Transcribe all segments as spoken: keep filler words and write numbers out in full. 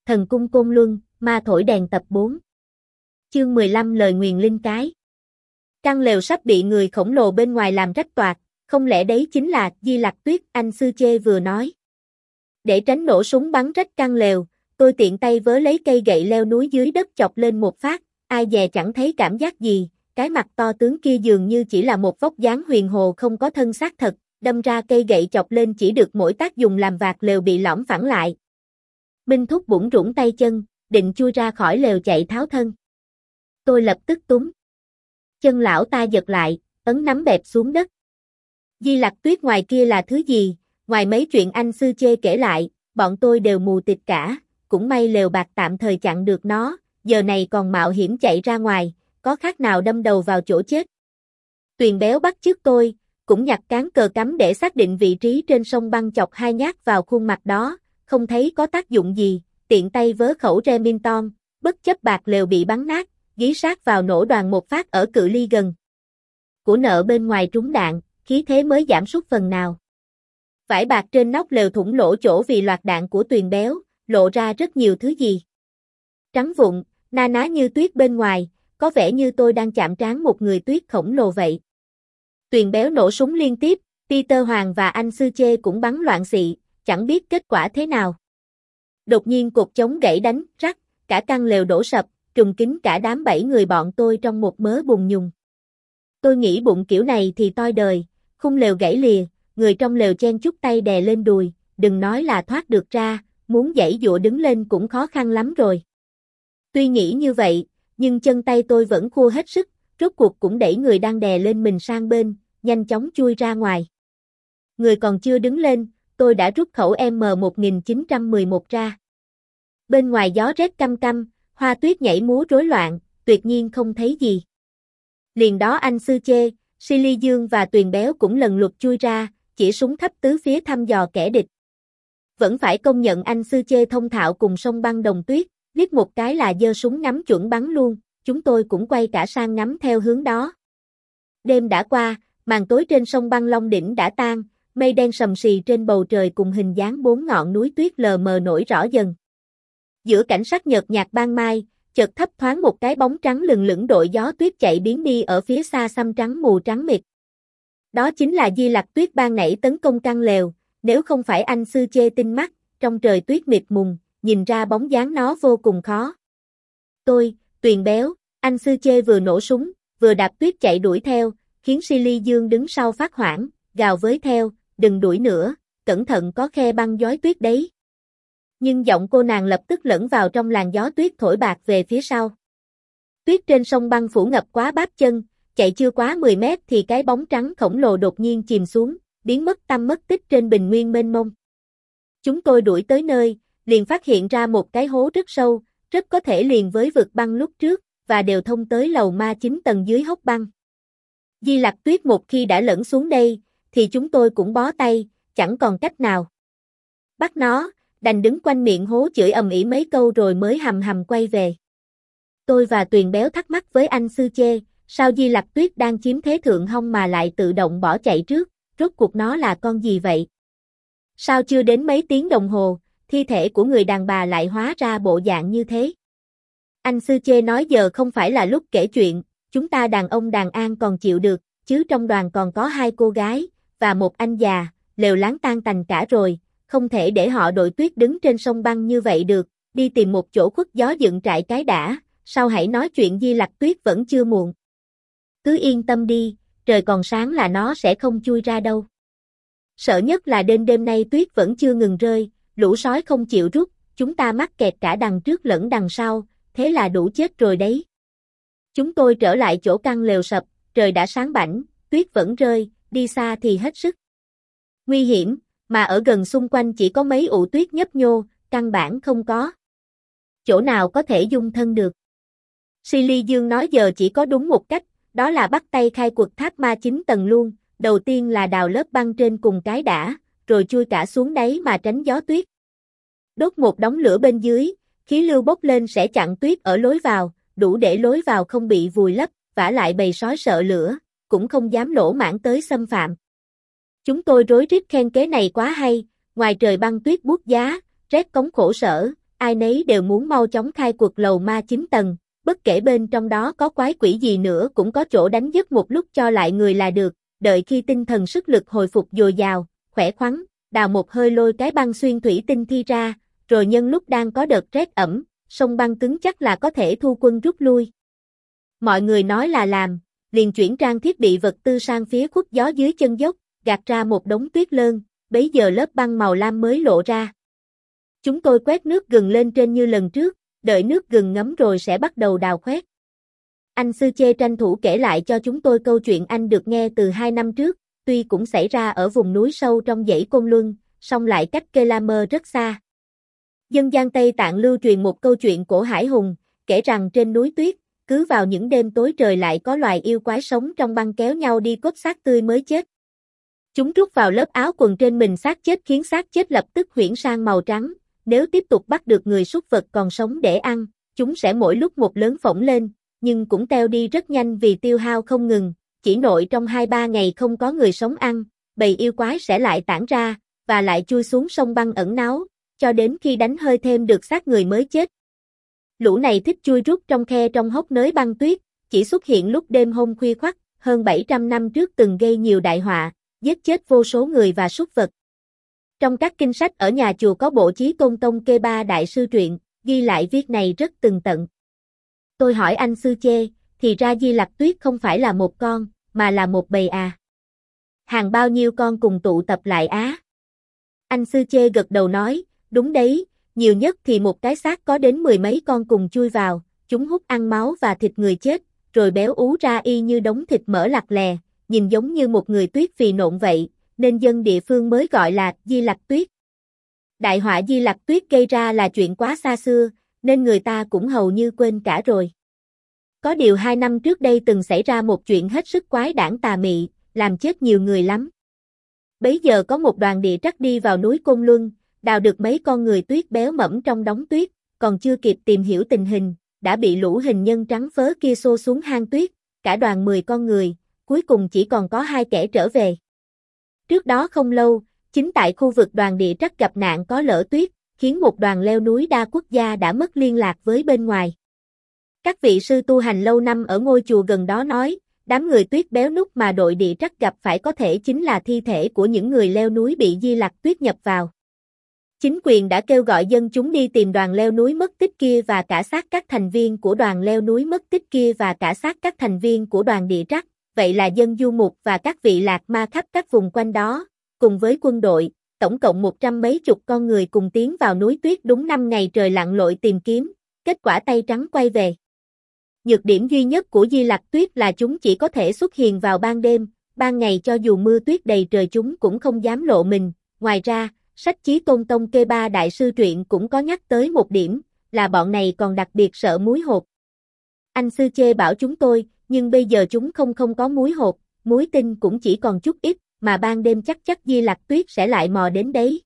Thần cung Côn Luân, ma thổi đèn tập bốn. Chương mười lăm lời nguyền linh cái. Căn lều sắp bị người khổng lồ bên ngoài làm rách toạc, không lẽ đấy chính là Di Lặc Tuyết, anh Sư Chê vừa nói. Để tránh nổ súng bắn rách căn lều, tôi tiện tay vớ lấy cây gậy leo núi dưới đất chọc lên một phát, ai dè chẳng thấy cảm giác gì, cái mặt to tướng kia dường như chỉ là một vóc dáng huyền hồ không có thân xác thật, đâm ra cây gậy chọc lên chỉ được mỗi tác dùng làm vạt lều bị lõm phẳng lại. Minh Thúc bủn rủn tay chân, định chui ra khỏi lều chạy tháo thân. Tôi lập tức túm chân lão ta giật lại, ấn nắm bẹp xuống đất. Di Lặc Tuyết ngoài kia là thứ gì, ngoài mấy chuyện anh Sư Chê kể lại, bọn tôi đều mù tịt cả, cũng may lều bạc tạm thời chặn được nó, giờ này còn mạo hiểm chạy ra ngoài, có khác nào đâm đầu vào chỗ chết. Tuyền Béo bắt chước tôi, cũng nhặt cán cờ cắm để xác định vị trí trên sông băng chọc hai nhát vào khuôn mặt đó, không thấy có tác dụng gì, tiện tay vớ khẩu Remington, bất chấp bạc lều bị bắn nát, gí sát vào nổ đoàn một phát ở cự ly gần. Của nợ bên ngoài trúng đạn, khí thế mới giảm sút phần nào. Vải bạc trên nóc lều thủng lỗ chỗ vì loạt đạn của Tuyền Béo, lộ ra rất nhiều thứ gì. Trắng vụn, na ná như tuyết bên ngoài, có vẻ như tôi đang chạm trán một người tuyết khổng lồ vậy. Tuyền Béo nổ súng liên tiếp, Peter Hoàng và anh Sư Chê cũng bắn loạn xị, chẳng biết kết quả thế nào. Đột nhiên cột chống gãy đánh, rắc, cả căn lều đổ sập, trùng kín cả đám bảy người bọn tôi trong một mớ bùn nhùng. Tôi nghĩ bụng kiểu này thì toi đời, khung lều gãy lìa, người trong lều chen chúc tay đè lên đùi, đừng nói là thoát được ra, muốn giãy giụa đứng lên cũng khó khăn lắm rồi. Tuy nghĩ như vậy, nhưng chân tay tôi vẫn khua hết sức, rốt cuộc cũng đẩy người đang đè lên mình sang bên, nhanh chóng chui ra ngoài. Người còn chưa đứng lên, tôi đã rút khẩu M một nghìn chín trăm mười một ra. Bên ngoài gió rét căm căm, hoa tuyết nhảy múa rối loạn, tuyệt nhiên không thấy gì. Liền đó anh Sư Chê, Silly Dương và Tuyền Béo cũng lần lượt chui ra, chỉ súng thấp tứ phía thăm dò kẻ địch. Vẫn phải công nhận anh Sư Chê thông thạo cùng sông băng đồng tuyết, liếc một cái là giơ súng ngắm chuẩn bắn luôn, chúng tôi cũng quay cả sang ngắm theo hướng đó. Đêm đã qua, màn tối trên sông băng Long Đỉnh đã tan, mây đen sầm sì trên bầu trời cùng hình dáng bốn ngọn núi tuyết lờ mờ nổi rõ dần. Giữa cảnh sắc nhợt nhạt ban mai, chợt thấp thoáng một cái bóng trắng lừng lững đội gió tuyết chạy biến đi ở phía xa xăm trắng mù trắng mịt. Đó chính là Di Lặc Tuyết ban nãy tấn công căn lều, nếu không phải anh Sư Chê tinh mắt, trong trời tuyết mịt mùng, nhìn ra bóng dáng nó vô cùng khó. Tôi, Tuyền Béo, anh Sư Chê vừa nổ súng, vừa đạp tuyết chạy đuổi theo, khiến Silly Dương đứng sau phát hoảng, gào với theo, đừng đuổi nữa, cẩn thận có khe băng giói tuyết đấy. Nhưng giọng cô nàng lập tức lẫn vào trong làn gió tuyết thổi bạc về phía sau. Tuyết trên sông băng phủ ngập quá bắp chân, chạy chưa quá mười mét thì cái bóng trắng khổng lồ đột nhiên chìm xuống, biến mất tăm mất tích trên bình nguyên mênh mông. Chúng tôi đuổi tới nơi, liền phát hiện ra một cái hố rất sâu, rất có thể liền với vực băng lúc trước, và đều thông tới lầu ma chín tầng dưới hốc băng. Di Lặc Tuyết một khi đã lẫn xuống đây, thì chúng tôi cũng bó tay, chẳng còn cách nào. Bắt nó, đành đứng quanh miệng hố chửi ầm ĩ mấy câu rồi mới hầm hầm quay về. Tôi và Tuyền Béo thắc mắc với anh Sư Chê, sao Di Lặc Tuyết đang chiếm thế thượng hông mà lại tự động bỏ chạy trước, rốt cuộc nó là con gì vậy? Sao chưa đến mấy tiếng đồng hồ, thi thể của người đàn bà lại hóa ra bộ dạng như thế? Anh Sư Chê nói giờ không phải là lúc kể chuyện, chúng ta đàn ông đàn an còn chịu được, chứ trong đoàn còn có hai cô gái, và một anh già, lều láng tan tành cả rồi, không thể để họ đội tuyết đứng trên sông băng như vậy được, đi tìm một chỗ khuất gió dựng trại cái đã, sau hãy nói chuyện Di Lặc Tuyết vẫn chưa muộn. Cứ yên tâm đi, trời còn sáng là nó sẽ không chui ra đâu. Sợ nhất là đêm đêm nay tuyết vẫn chưa ngừng rơi, lũ sói không chịu rút, chúng ta mắc kẹt cả đằng trước lẫn đằng sau, thế là đủ chết rồi đấy. Chúng tôi trở lại chỗ căn lều sập, trời đã sáng bảnh, tuyết vẫn rơi, đi xa thì hết sức nguy hiểm, mà ở gần xung quanh chỉ có mấy ụ tuyết nhấp nhô, căn bản không có chỗ nào có thể dung thân được. Silly Dương nói giờ chỉ có đúng một cách, đó là bắt tay khai quật tháp ma chín tầng luôn, đầu tiên là đào lớp băng trên cùng cái đã, rồi chui cả xuống đáy mà tránh gió tuyết. Đốt một đống lửa bên dưới, khí lưu bốc lên sẽ chặn tuyết ở lối vào, đủ để lối vào không bị vùi lấp, vả lại bầy sói sợ lửa, cũng không dám lỗ mãng tới xâm phạm. Chúng tôi rối rít khen kế này quá hay, ngoài trời băng tuyết buốt giá, rét cống khổ sở, ai nấy đều muốn mau chóng khai quật lầu ma chín tầng, bất kể bên trong đó có quái quỷ gì nữa cũng có chỗ đánh giấc một lúc cho lại người là được, đợi khi tinh thần sức lực hồi phục dồi dào, khỏe khoắn, đào một hơi lôi cái băng xuyên thủy tinh thi ra, rồi nhân lúc đang có đợt rét ẩm, sông băng cứng chắc là có thể thu quân rút lui. Mọi người nói là làm, liền chuyển trang thiết bị vật tư sang phía khuất gió dưới chân dốc, gạt ra một đống tuyết lơn, bấy giờ lớp băng màu lam mới lộ ra. Chúng tôi quét nước gừng lên trên như lần trước, đợi nước gừng ngấm rồi sẽ bắt đầu đào khoét. Anh Sư Chê tranh thủ kể lại cho chúng tôi câu chuyện anh được nghe từ hai năm trước, tuy cũng xảy ra ở vùng núi sâu trong dãy Côn Luân, song lại cách Kelamer rất xa. Dân gian Tây Tạng lưu truyền một câu chuyện cổ hải hùng, kể rằng trên núi tuyết, cứ vào những đêm tối trời lại có loài yêu quái sống trong băng kéo nhau đi cốt xác tươi mới chết. Chúng rút vào lớp áo quần trên mình xác chết khiến xác chết lập tức huyễn sang màu trắng, nếu tiếp tục bắt được người súc vật còn sống để ăn, chúng sẽ mỗi lúc một lớn phỏng lên, nhưng cũng teo đi rất nhanh vì tiêu hao không ngừng, chỉ nội trong hai ba ngày không có người sống ăn, bầy yêu quái sẽ lại tản ra, và lại chui xuống sông băng ẩn náu, cho đến khi đánh hơi thêm được xác người mới chết. Lũ này thích chui rút trong khe trong hốc nới băng tuyết, chỉ xuất hiện lúc đêm hôm khuya khoắt, hơn bảy trăm năm trước từng gây nhiều đại họa, giết chết vô số người và súc vật. Trong các kinh sách ở nhà chùa có bộ Chí Tôn Tông Kê Ba Đại Sư Truyện, ghi lại viết này rất tường tận. Tôi hỏi anh Sư Chê, thì ra Di Lặc Tuyết không phải là một con, mà là một bầy à? Hàng bao nhiêu con cùng tụ tập lại á? Anh Sư Chê gật đầu nói, đúng đấy, nhiều nhất thì một cái xác có đến mười mấy con cùng chui vào, chúng hút ăn máu và thịt người chết, rồi béo ú ra y như đống thịt mỡ lặt lè, nhìn giống như một người tuyết phì nộn vậy, nên dân địa phương mới gọi là Di Lặc Tuyết. Đại họa Di Lặc Tuyết gây ra là chuyện quá xa xưa, nên người ta cũng hầu như quên cả rồi. Có điều hai năm trước đây từng xảy ra một chuyện hết sức quái đản tà mị, làm chết nhiều người lắm. Bấy giờ có một đoàn địa trắc đi vào núi Côn Luân, đào được mấy con người tuyết béo mẫm trong đống tuyết, còn chưa kịp tìm hiểu tình hình, đã bị lũ hình nhân trắng phớ kia xô xuống hang tuyết, cả đoàn mười con người, cuối cùng chỉ còn có hai kẻ trở về. Trước đó không lâu, chính tại khu vực đoàn địa trắc gặp nạn có lở tuyết, khiến một đoàn leo núi đa quốc gia đã mất liên lạc với bên ngoài. Các vị sư tu hành lâu năm ở ngôi chùa gần đó nói, đám người tuyết béo nút mà đội địa trắc gặp phải có thể chính là thi thể của những người leo núi bị Di Lặc Tuyết nhập vào. Chính quyền đã kêu gọi dân chúng đi tìm đoàn leo núi mất tích kia và cả xác các thành viên của đoàn leo núi mất tích kia và cả xác các thành viên của đoàn địa trắc, vậy là dân du mục và các vị lạc ma khắp các vùng quanh đó, cùng với quân đội, tổng cộng một trăm mấy chục con người cùng tiến vào núi tuyết đúng năm ngày trời lặn lội tìm kiếm, kết quả tay trắng quay về. Nhược điểm duy nhất của Di Lặc Tuyết là chúng chỉ có thể xuất hiện vào ban đêm, ban ngày cho dù mưa tuyết đầy trời chúng cũng không dám lộ mình. Ngoài ra, sách Chí Tôn Tông Kê Ba Đại Sư Truyện cũng có nhắc tới một điểm, là bọn này còn đặc biệt sợ muối hột. Anh Sư Chê bảo chúng tôi, nhưng bây giờ chúng không không có muối hột, muối tinh cũng chỉ còn chút ít, mà ban đêm chắc chắc Di Lặc Tuyết sẽ lại mò đến đấy.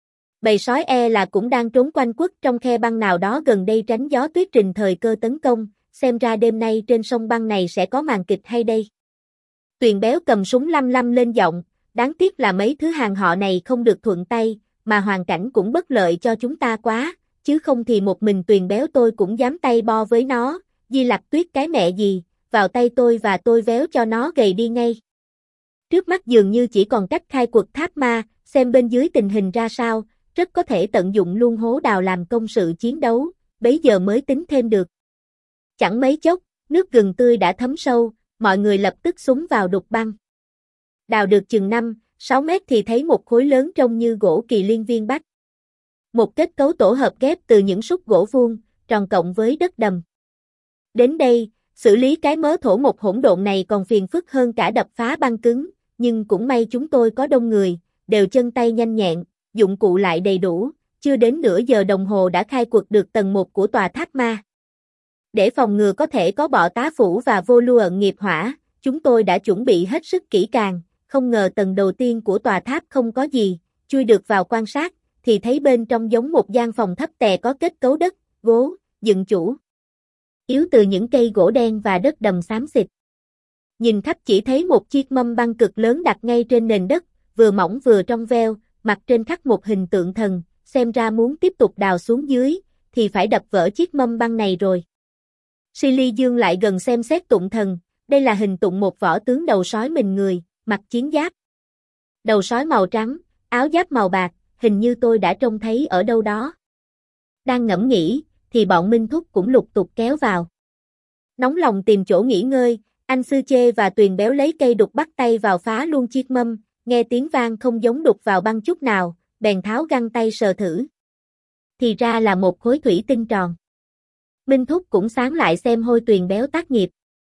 Bầy sói e là cũng đang trốn quanh quất trong khe băng nào đó gần đây tránh gió tuyết trình thời cơ tấn công, xem ra đêm nay trên sông băng này sẽ có màn kịch hay đây. Tuyền Béo cầm súng lăm lăm lên giọng, đáng tiếc là mấy thứ hàng họ này không được thuận tay, mà hoàn cảnh cũng bất lợi cho chúng ta quá, chứ không thì một mình Tuyền Béo tôi cũng dám tay bo với nó, Di Lặc Tuyết cái mẹ gì, vào tay tôi và tôi véo cho nó gầy đi ngay. Trước mắt dường như chỉ còn cách khai quật tháp ma, xem bên dưới tình hình ra sao, rất có thể tận dụng luôn hố đào làm công sự chiến đấu, bấy giờ mới tính thêm được. Chẳng mấy chốc, nước gừng tươi đã thấm sâu, mọi người lập tức xúm vào đục băng. Đào được chừng năm, sáu mét thì thấy một khối lớn trông như gỗ kỳ liên viên bách. Một kết cấu tổ hợp ghép từ những xúc gỗ vuông, tròn cộng với đất đầm. Đến đây, xử lý cái mớ thổ một hỗn độn này còn phiền phức hơn cả đập phá băng cứng, nhưng cũng may chúng tôi có đông người, đều chân tay nhanh nhẹn, dụng cụ lại đầy đủ, chưa đến nửa giờ đồng hồ đã khai quật được tầng một của tòa tháp ma. Để phòng ngừa có thể có bọ tá phủ và vô lưu ẩn nghiệp hỏa, chúng tôi đã chuẩn bị hết sức kỹ càng, không ngờ tầng đầu tiên của tòa tháp không có gì, chui được vào quan sát, thì thấy bên trong giống một gian phòng thấp tè có kết cấu đất, gỗ, dựng chủ. Yếu từ những cây gỗ đen và đất đầm xám xịt. Nhìn khắp chỉ thấy một chiếc mâm băng cực lớn đặt ngay trên nền đất, vừa mỏng vừa trong veo, mặt trên khắc một hình tượng thần, xem ra muốn tiếp tục đào xuống dưới, thì phải đập vỡ chiếc mâm băng này rồi. Silly Dương lại gần xem xét tụng thần, đây là hình tụng một võ tướng đầu sói mình người, mặc chiến giáp. Đầu sói màu trắng, áo giáp màu bạc, hình như tôi đã trông thấy ở đâu đó. Đang ngẫm nghĩ, thì bọn Minh Thúc cũng lục tục kéo vào. Nóng lòng tìm chỗ nghỉ ngơi, anh Sư Chê và Tuyền Béo lấy cây đục bắt tay vào phá luôn chiếc mâm, nghe tiếng vang không giống đục vào băng chút nào, bèn tháo găng tay sờ thử. Thì ra là một khối thủy tinh tròn. Minh Thúc cũng sáng lại xem hôi Tuyền Béo tác nghiệp.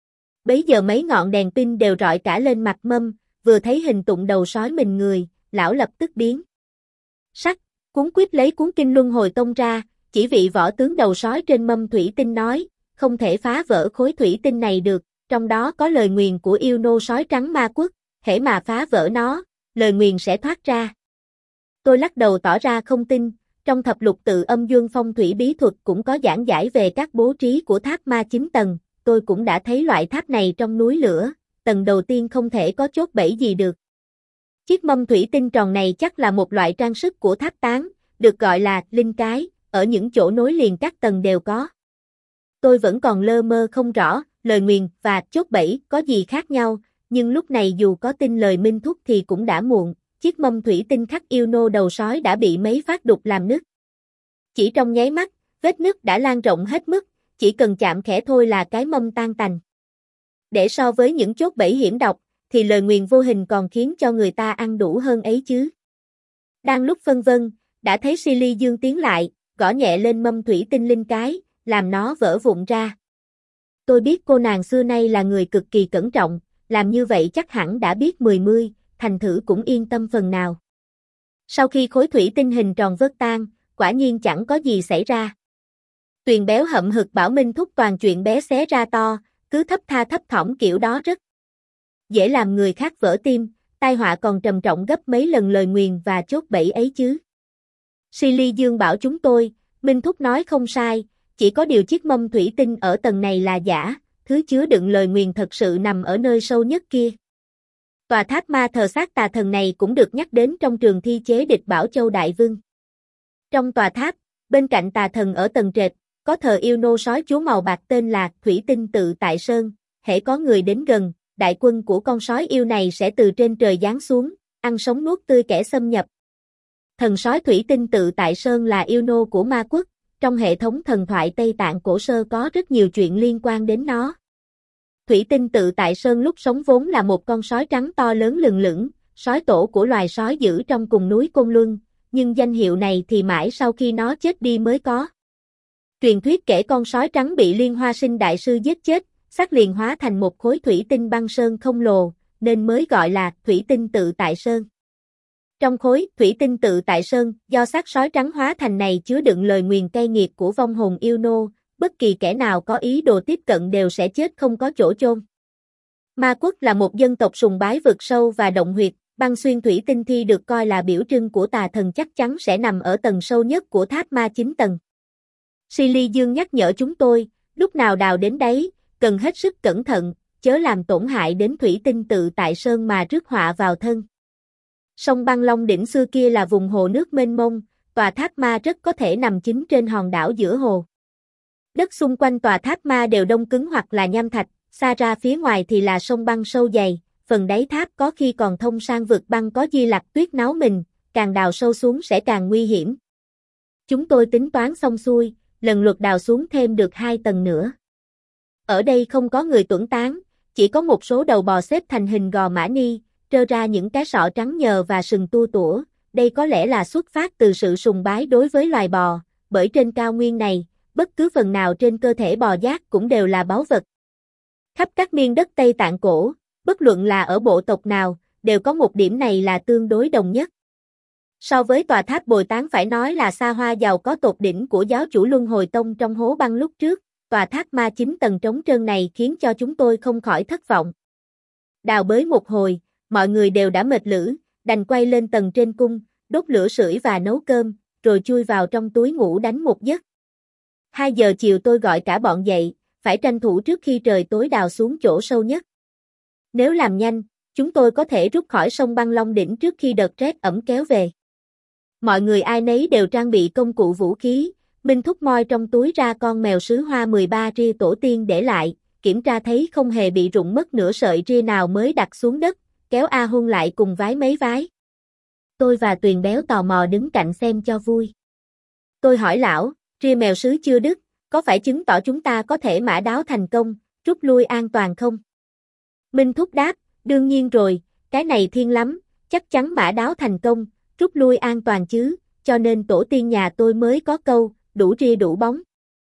Bấy giờ mấy ngọn đèn pin đều rọi cả lên mặt mâm, vừa thấy hình tụng đầu sói mình người, lão lập tức biến sắc, cuống quýt lấy cuốn kinh luân hồi tông ra, chỉ vị võ tướng đầu sói trên mâm thủy tinh nói, không thể phá vỡ khối thủy tinh này được, trong đó có lời nguyền của yêu nô sói trắng ma quốc, hễ mà phá vỡ nó, lời nguyền sẽ thoát ra. Tôi lắc đầu tỏ ra không tin, trong thập lục tự âm dương phong thủy bí thuật cũng có giảng giải về các bố trí của tháp ma chín tầng, tôi cũng đã thấy loại tháp này trong núi lửa, tầng đầu tiên không thể có chốt bẫy gì được. Chiếc mâm thủy tinh tròn này chắc là một loại trang sức của tháp tán, được gọi là linh cái, ở những chỗ nối liền các tầng đều có. Tôi vẫn còn lơ mơ không rõ, lời nguyền và chốt bẫy có gì khác nhau, nhưng lúc này dù có tin lời Minh Thúc thì cũng đã muộn, chiếc mâm thủy tinh khắc yêu nô đầu sói đã bị mấy phát đục làm nứt. Chỉ trong nháy mắt, vết nứt đã lan rộng hết mức, chỉ cần chạm khẽ thôi là cái mâm tan tành. Để so với những chốt bẫy hiểm độc, thì lời nguyền vô hình còn khiến cho người ta ăn đủ hơn ấy chứ. Đang lúc phân vân, đã thấy Silly Dương tiến lại, gõ nhẹ lên mâm thủy tinh linh cái, làm nó vỡ vụn ra. Tôi biết cô nàng xưa nay là người cực kỳ cẩn trọng, làm như vậy chắc hẳn đã biết mười mươi, thành thử cũng yên tâm phần nào. Sau khi khối thủy tinh hình tròn vỡ tan, quả nhiên chẳng có gì xảy ra. Tuyền Béo hậm hực bảo Minh Thúc toàn chuyện bé xé ra to, cứ thấp tha thấp thỏm kiểu đó rất dễ làm người khác vỡ tim, tai họa còn trầm trọng gấp mấy lần lời nguyền và chốt bẫy ấy chứ. Silly Dương bảo chúng tôi, Minh Thúc nói không sai, chỉ có điều chiếc mâm thủy tinh ở tầng này là giả, thứ chứa đựng lời nguyền thật sự nằm ở nơi sâu nhất kia. Tòa tháp ma thờ xác tà thần này cũng được nhắc đến trong trường thi chế địch Bảo Châu Đại Vương. Trong tòa tháp, bên cạnh tà thần ở tầng trệt, có thờ yêu nô sói chúa màu bạc tên là Thủy Tinh Tự Tại Sơn, hễ có người đến gần, đại quân của con sói yêu này sẽ từ trên trời giáng xuống, ăn sống nuốt tươi kẻ xâm nhập. Thần sói Thủy Tinh Tự Tại Sơn là yêu nô của ma quốc, trong hệ thống thần thoại Tây Tạng cổ sơ có rất nhiều chuyện liên quan đến nó. Thủy Tinh Tự Tại Sơn lúc sống vốn là một con sói trắng to lớn lừng lững, sói tổ của loài sói dữ trong cùng núi Côn Luân, nhưng danh hiệu này thì mãi sau khi nó chết đi mới có. Truyền thuyết kể con sói trắng bị Liên Hoa Sinh đại sư giết chết, xác liền hóa thành một khối thủy tinh băng sơn không lồ, nên mới gọi là Thủy Tinh Tự Tại Sơn. Trong khối Thủy Tinh Tự Tại Sơn, do xác sói trắng hóa thành này chứa đựng lời nguyền cay nghiệt của vong hồn yêu nô, bất kỳ kẻ nào có ý đồ tiếp cận đều sẽ chết không có chỗ chôn. Ma quốc là một dân tộc sùng bái vực sâu và động huyệt, băng xuyên thủy tinh thi được coi là biểu trưng của tà thần chắc chắn sẽ nằm ở tầng sâu nhất của tháp ma chín tầng. Silly Dương nhắc nhở chúng tôi, lúc nào đào đến đấy, cần hết sức cẩn thận, chớ làm tổn hại đến Thủy Tinh Tự Tại Sơn mà rước họa vào thân. Sông Băng Long đỉnh xưa kia là vùng hồ nước mênh mông, tòa tháp ma rất có thể nằm chính trên hòn đảo giữa hồ. Đất xung quanh tòa tháp ma đều đông cứng hoặc là nham thạch, xa ra phía ngoài thì là sông băng sâu dày, phần đáy tháp có khi còn thông sang vực băng có Di Lặc Tuyết náo mình, càng đào sâu xuống sẽ càng nguy hiểm. Chúng tôi tính toán xong xuôi, lần lượt đào xuống thêm được hai tầng nữa. Ở đây không có người tuẫn tán, chỉ có một số đầu bò xếp thành hình gò mã ni, trơ ra những cái sọ trắng nhờ và sừng tua tủa, đây có lẽ là xuất phát từ sự sùng bái đối với loài bò, bởi trên cao nguyên này, bất cứ phần nào trên cơ thể bò giác cũng đều là báu vật. Khắp các miền đất Tây Tạng cổ, bất luận là ở bộ tộc nào, đều có một điểm này là tương đối đồng nhất. So với tòa tháp Bồi Tán phải nói là xa hoa giàu có tột đỉnh của giáo chủ Luân Hồi Tông trong hố băng lúc trước, tòa tháp ma chín tầng trống trơn này khiến cho chúng tôi không khỏi thất vọng. Đào bới một hồi, mọi người đều đã mệt lử, đành quay lên tầng trên cung, đốt lửa sưởi và nấu cơm, rồi chui vào trong túi ngủ đánh một giấc. Hai giờ chiều tôi gọi cả bọn dậy, phải tranh thủ trước khi trời tối đào xuống chỗ sâu nhất. Nếu làm nhanh, chúng tôi có thể rút khỏi sông Băng Long đỉnh trước khi đợt rét ẩm kéo về. Mọi người ai nấy đều trang bị công cụ vũ khí, Minh Thúc moi trong túi ra con mèo sứ hoa mười ba ria tổ tiên để lại, kiểm tra thấy không hề bị rụng mất nửa sợi ria nào mới đặt xuống đất, kéo A Huân lại cùng vái mấy vái. Tôi và Tuyền Béo tò mò đứng cạnh xem cho vui. Tôi hỏi lão, ria mèo sứ chưa đứt, có phải chứng tỏ chúng ta có thể mã đáo thành công, rút lui an toàn không? Minh Thúc đáp, đương nhiên rồi, cái này thiên lắm, chắc chắn mã đáo thành công, rút lui an toàn chứ, cho nên tổ tiên nhà tôi mới có câu, đủ ria đủ bóng.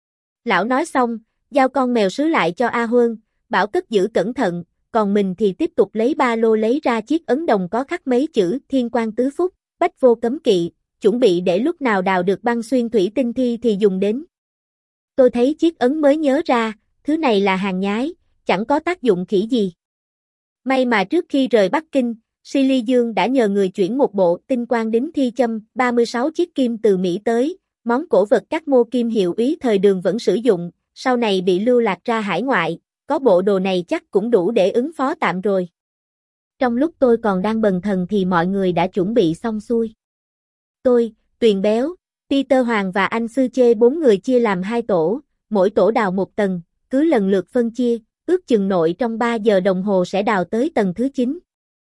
Lão nói xong, giao con mèo sứ lại cho A Huân, bảo cất giữ cẩn thận, còn mình thì tiếp tục lấy ba lô lấy ra chiếc ấn đồng có khắc mấy chữ thiên quan tứ phúc, bách vô cấm kỵ, chuẩn bị để lúc nào đào được băng xuyên thủy tinh thi thì dùng đến. Tôi thấy chiếc ấn mới nhớ ra, thứ này là hàng nhái, chẳng có tác dụng khỉ gì. May mà trước khi rời Bắc Kinh, Si Ly Dương đã nhờ người chuyển một bộ tinh quang đính thi châm ba mươi sáu chiếc kim từ Mỹ tới, món cổ vật các mô kim hiệu úy thời Đường vẫn sử dụng, sau này bị lưu lạc ra hải ngoại, có bộ đồ này chắc cũng đủ để ứng phó tạm rồi. Trong lúc tôi còn đang bần thần thì mọi người đã chuẩn bị xong xuôi. Tôi, Tuyền Béo, Peter Hoàng và anh Sư Chê bốn người chia làm hai tổ, mỗi tổ đào một tầng, cứ lần lượt phân chia, ước chừng nội trong ba giờ đồng hồ sẽ đào tới tầng thứ chín.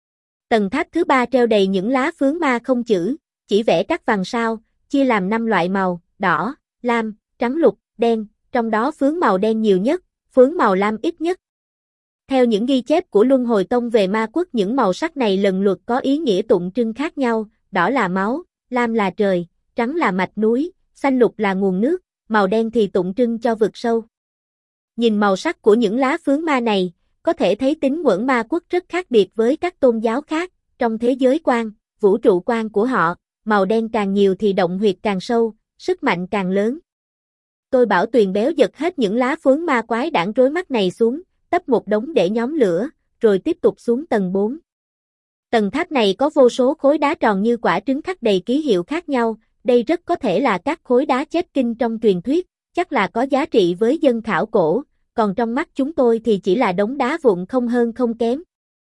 Tầng tháp thứ ba treo đầy những lá phướng ma không chữ, chỉ vẽ các vầng sao, chia làm năm loại màu, đỏ, lam, trắng lục, đen, trong đó phướng màu đen nhiều nhất, phướng màu lam ít nhất. Theo những ghi chép của Luân Hồi Tông về ma quốc, những màu sắc này lần lượt có ý nghĩa tượng trưng khác nhau, đỏ là máu, lam là trời, trắng là mạch núi, xanh lục là nguồn nước, màu đen thì tượng trưng cho vực sâu. Nhìn màu sắc của những lá phướng ma này, có thể thấy tính quẩn ma quốc rất khác biệt với các tôn giáo khác, trong thế giới quan, vũ trụ quan của họ, màu đen càng nhiều thì động huyệt càng sâu, sức mạnh càng lớn. Tôi bảo Tuyền Béo giật hết những lá phướng ma quái đản rối mắt này xuống, tấp một đống để nhóm lửa, rồi tiếp tục xuống tầng bốn. Tầng tháp này có vô số khối đá tròn như quả trứng khắc đầy ký hiệu khác nhau, đây rất có thể là các khối đá chép kinh trong truyền thuyết, chắc là có giá trị với dân khảo cổ, còn trong mắt chúng tôi thì chỉ là đống đá vụn không hơn không kém.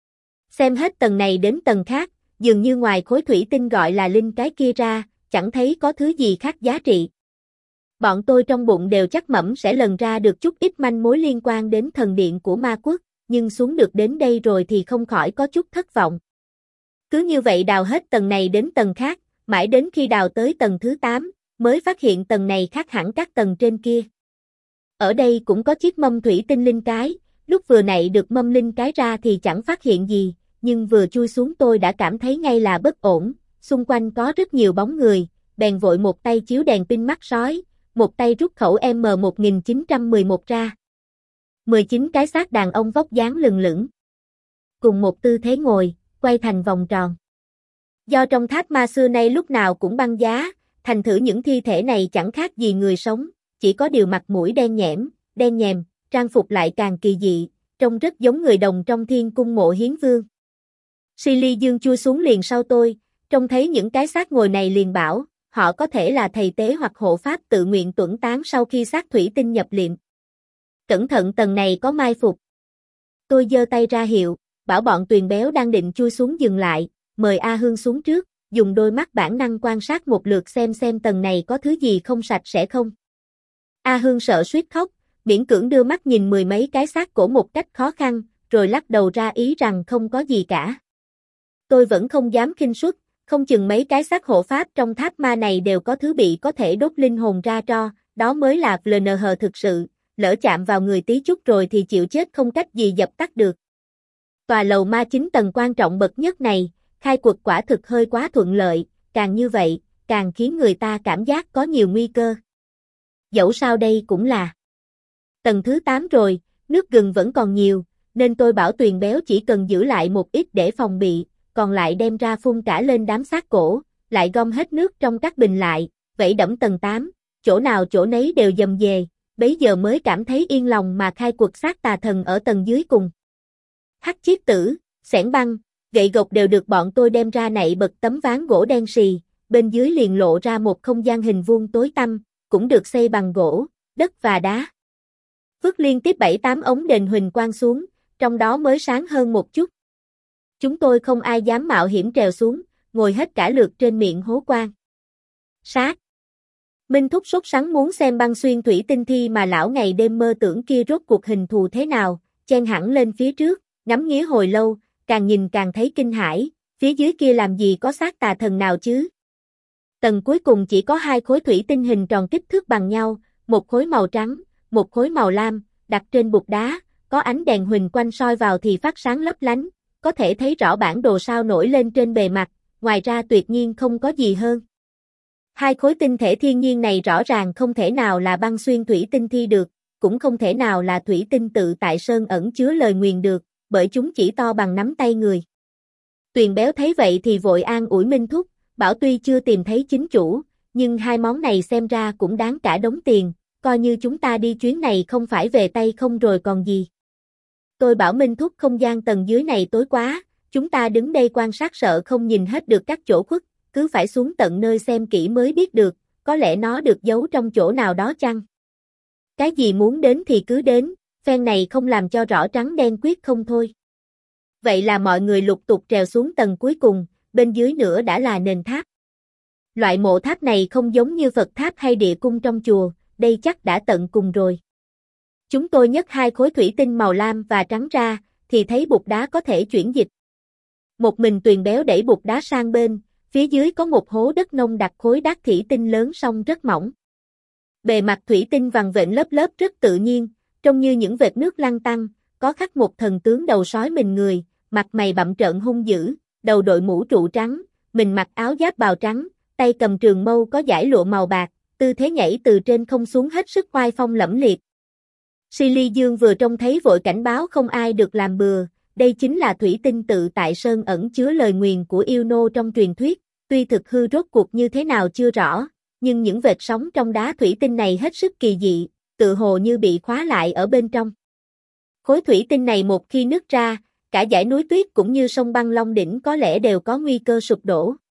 Xem hết tầng này đến tầng khác, dường như ngoài khối thủy tinh gọi là linh cái kia ra, chẳng thấy có thứ gì khác giá trị. Bọn tôi trong bụng đều chắc mẩm sẽ lần ra được chút ít manh mối liên quan đến thần điện của ma quốc, nhưng xuống được đến đây rồi thì không khỏi có chút thất vọng. Cứ như vậy đào hết tầng này đến tầng khác, mãi đến khi đào tới tầng thứ tám, mới phát hiện tầng này khác hẳn các tầng trên kia. Ở đây cũng có chiếc mâm thủy tinh linh cái, lúc vừa nãy được mâm linh cái ra thì chẳng phát hiện gì, nhưng vừa chui xuống tôi đã cảm thấy ngay là bất ổn, xung quanh có rất nhiều bóng người, bèn vội một tay chiếu đèn pin mắt sói, một tay rút khẩu M một nghìn chín trăm mười một ra. mười chín cái xác đàn ông vóc dáng lừng lững, cùng một tư thế ngồi, quay thành vòng tròn. Do trong tháp ma xưa nay lúc nào cũng băng giá, thành thử những thi thể này chẳng khác gì người sống, chỉ có điều mặt mũi đen nhẽm, đen nhèm, trang phục lại càng kỳ dị, trông rất giống người đồng trong thiên cung mộ hiến vương. Si Ly Dương chui xuống liền sau tôi, trông thấy những cái xác ngồi này liền bảo, họ có thể là thầy tế hoặc hộ pháp tự nguyện tuẫn tán sau khi xác thủy tinh nhập liệm. Cẩn thận tầng này có mai phục. Tôi giơ tay ra hiệu, bảo bọn Tuyền Béo đang định chui xuống dừng lại, mời A Hương xuống trước, dùng đôi mắt bản năng quan sát một lượt xem xem tầng này có thứ gì không sạch sẽ không. A Hương sợ suýt khóc, miễn cưỡng đưa mắt nhìn mười mấy cái xác cổ một cách khó khăn, rồi lắc đầu ra ý rằng không có gì cả. Tôi vẫn không dám khinh suất, không chừng mấy cái xác hộ pháp trong tháp ma này đều có thứ bị có thể đốt linh hồn ra tro, đó mới là vê lờ en hát thực sự, lỡ chạm vào người tí chút rồi thì chịu chết không cách gì dập tắt được. Tòa lầu ma chín tầng quan trọng bậc nhất này, khai quật quả thực hơi quá thuận lợi, càng như vậy, càng khiến người ta cảm giác có nhiều nguy cơ. Dẫu sao đây cũng là tầng thứ tám rồi, nước gừng vẫn còn nhiều, nên tôi bảo Tuyền Béo chỉ cần giữ lại một ít để phòng bị, còn lại đem ra phun cả lên đám xác cổ, lại gom hết nước trong các bình lại, vẩy đẫm tầng tám, chỗ nào chỗ nấy đều dầm dề, bấy giờ mới cảm thấy yên lòng mà khai quật xác tà thần ở tầng dưới cùng. Hắc chiết tử, xẻng băng, gậy gộc đều được bọn tôi đem ra nạy bật tấm ván gỗ đen xì, bên dưới liền lộ ra một không gian hình vuông tối tăm, cũng được xây bằng gỗ, đất và đá. Vứt liên tiếp bảy tám ống đền huỳnh quang xuống, trong đó mới sáng hơn một chút. Chúng tôi không ai dám mạo hiểm trèo xuống, ngồi hết cả lượt trên miệng hố quang. Sát. Minh Thúc sốt sắng muốn xem băng xuyên thủy tinh thi mà lão ngày đêm mơ tưởng kia rốt cuộc hình thù thế nào, chen hẳn lên phía trước, ngắm nghía hồi lâu, càng nhìn càng thấy kinh hãi, phía dưới kia làm gì có xác tà thần nào chứ. Tầng cuối cùng chỉ có hai khối thủy tinh hình tròn kích thước bằng nhau, một khối màu trắng, một khối màu lam, đặt trên bục đá, có ánh đèn huỳnh quanh soi vào thì phát sáng lấp lánh, có thể thấy rõ bản đồ sao nổi lên trên bề mặt, ngoài ra tuyệt nhiên không có gì hơn. Hai khối tinh thể thiên nhiên này rõ ràng không thể nào là băng xuyên thủy tinh thi được, cũng không thể nào là thủy tinh tự tại sơn ẩn chứa lời nguyền được, bởi chúng chỉ to bằng nắm tay người. Tuyền Béo thấy vậy thì vội an ủi Minh Thúc, bảo tuy chưa tìm thấy chính chủ, nhưng hai món này xem ra cũng đáng cả đống tiền, coi như chúng ta đi chuyến này không phải về tay không rồi còn gì. Tôi bảo Minh Thúc không gian tầng dưới này tối quá, chúng ta đứng đây quan sát sợ không nhìn hết được các chỗ khuất, cứ phải xuống tận nơi xem kỹ mới biết được, có lẽ nó được giấu trong chỗ nào đó chăng? Cái gì muốn đến thì cứ đến, phen này không làm cho rõ trắng đen quyết không thôi. Vậy là mọi người lục tục trèo xuống tầng cuối cùng, bên dưới nữa đã là nền tháp. Loại mộ tháp này không giống như Phật tháp hay địa cung trong chùa, đây chắc đã tận cùng rồi. Chúng tôi nhấc hai khối thủy tinh màu lam và trắng ra, thì thấy bục đá có thể chuyển dịch. Một mình Tuyền Béo đẩy bục đá sang bên, phía dưới có một hố đất nông đặt khối đá thủy tinh lớn song rất mỏng. Bề mặt thủy tinh vằn vện lớp lớp rất tự nhiên, trông như những vệt nước lăn tăn, có khắc một thần tướng đầu sói mình người, mặt mày bặm trợn hung dữ, đầu đội mũ trụ trắng, mình mặc áo giáp bào trắng, tay cầm trường mâu có dải lụa màu bạc, tư thế nhảy từ trên không xuống hết sức oai phong lẫm liệt. Si Ly Dương vừa trông thấy vội cảnh báo không ai được làm bừa, đây chính là thủy tinh tự tại sơn ẩn chứa lời nguyền của yêu nô trong truyền thuyết, tuy thực hư rốt cuộc như thế nào chưa rõ, nhưng những vệt sóng trong đá thủy tinh này hết sức kỳ dị, tự hồ như bị khóa lại ở bên trong. Khối thủy tinh này một khi nứt ra, cả dãy núi tuyết cũng như sông băng Long Đỉnh có lẽ đều có nguy cơ sụp đổ.